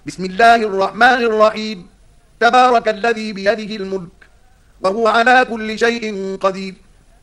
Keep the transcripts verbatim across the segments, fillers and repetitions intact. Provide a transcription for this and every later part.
بسم الله الرحمن الرحيم. تبارك الذي بيده الملك وهو على كل شيء قدير،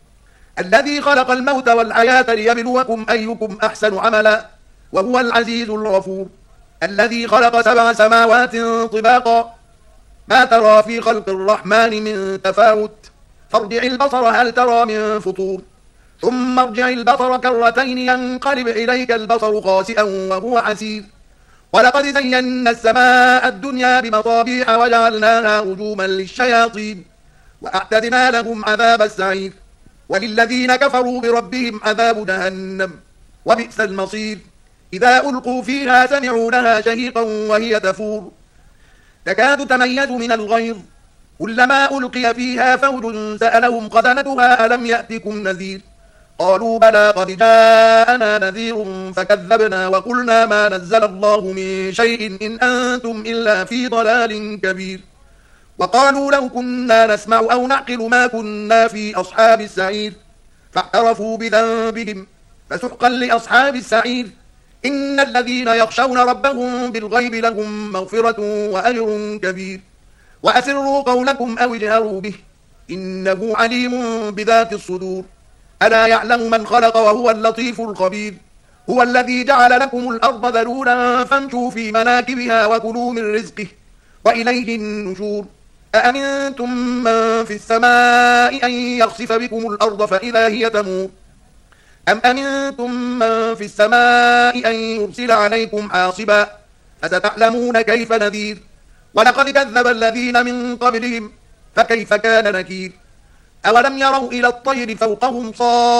الذي خلق الموت والحياة ليبلوكم أيكم أحسن عملا، وهو العزيز الغفور، الذي خلق سبع سماوات طباقا، ما ترى في خلق الرحمن من تفاوت، فارجع البصر هل ترى من فطور، ثم ارجع البصر كرتين ينقلب إليك البصر خاسئا وهو حسير، ولقد زينا السماء الدنيا بمصابيح وجعلناها رجوما للشياطين، وأعتدنا لهم عذاب السعير، وللذين كفروا بربهم عذاب جهنم وبئس المصير. إذا ألقوا فيها سمعوا لها شهيقا وهي تفور، تكاد تميز من الغيظ، كلما ألقي فيها فوج سألهم خزنتها ألم يأتكم نذير، قالوا بلى قد جاءنا نذير فكذبنا وقلنا ما نزل الله من شيء إن أنتم إلا في ضلال كبير، وقالوا لو كنا نسمع أو نعقل ما كنا في أصحاب السعير، فاعترفوا بذنبهم فسحقا لأصحاب السعير. إن الذين يخشون ربهم بالغيب لهم مغفرة وأجر كبير، وأسروا قولكم أو اجهروا به إنه عليم بذات الصدور. ألا يعلم من خلق وهو اللطيف الخبير، هو الذي جعل لكم الأرض ذلولا فامشوا في مناكبها وكلوا من رزقه وإليه النشور. أأمنتم من في السماء أن يخسف بكم الأرض فإذا هي تمور، أم أمنتم من في السماء أن يرسل عليكم حاصبا، فستعلمون كيف نذير. ولقد كذب الذين من قبلهم فكيف كان نكير. أولم يروا إلى الطير فوقهم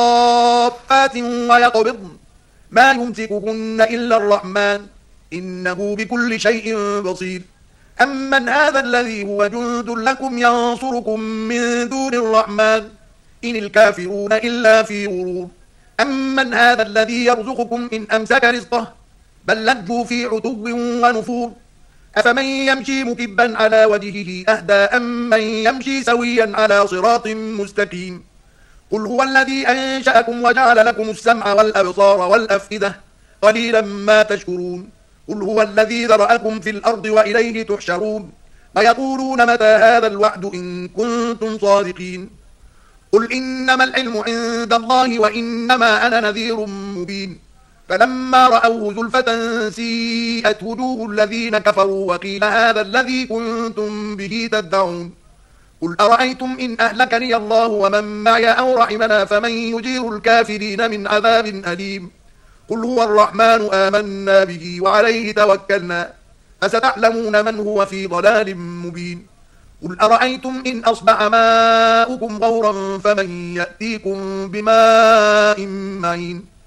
صافات ويقبضن ما يمسكهن إلا الرحمن إنه بكل شيء بصير. أمن هذا الذي هو جند لكم ينصركم من دون الرحمن إن الكافرون إلا في غرور. أمن هذا الذي يرزقكم إن أمسك رزقه بل لجوا في عتو ونفور. أفمن يمشي مكبا على وجهه أهدى أم من يمشي سويا على صراط مستقيم. قل هو الذي أنشأكم وجعل لكم السمع والأبصار والأفئدة قليلا ما تشكرون. قل هو الذي ذرأكم في الأرض وإليه تحشرون. ويقولون متى هذا الوعد إن كنتم صادقين. قل إنما العلم عند الله وإنما أنا نذير مبين. فلما رأوه زلفة سيئت وجوه الذين كفروا وقيل هذا الذي كنتم به تدعون. قل أرأيتم إن أهلكني الله ومن معي أو رحمنا فمن يجير الكافرين من عذاب أليم. قل هو الرحمن آمنا به وعليه توكلنا فستعلمون من هو في ضلال مبين. قل أرأيتم إن أصبح ماؤكم غورا فمن يأتيكم بماء معين.